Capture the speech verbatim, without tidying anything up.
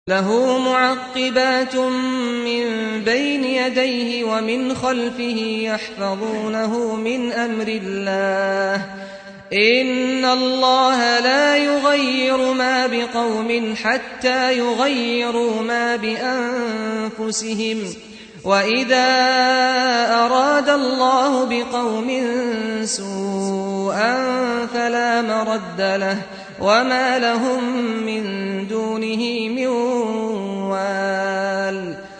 لَهُ مُعَقِّبَاتٌ مِّن بَيْنِ يَدَيْهِ وَمِنْ خَلْفِهِ يَحْفَظُونَهُ مِنْ أَمْرِ اللَّهِ ۗ إِنَّ اللَّهَ لَا يُغَيِّرُ مَا بِقَوْمٍ حَتَّىٰ يُغَيِّرُوا مَا بِأَنفُسِهِمْ ۗ وَإِذَا أَرَادَ اللَّهُ بِقَوْمٍ سُوءًا فَلَا مَرَدَّ لَهُ ۚ وَمَا لَهُم مِّن دُونِهِ مِن وَالٍ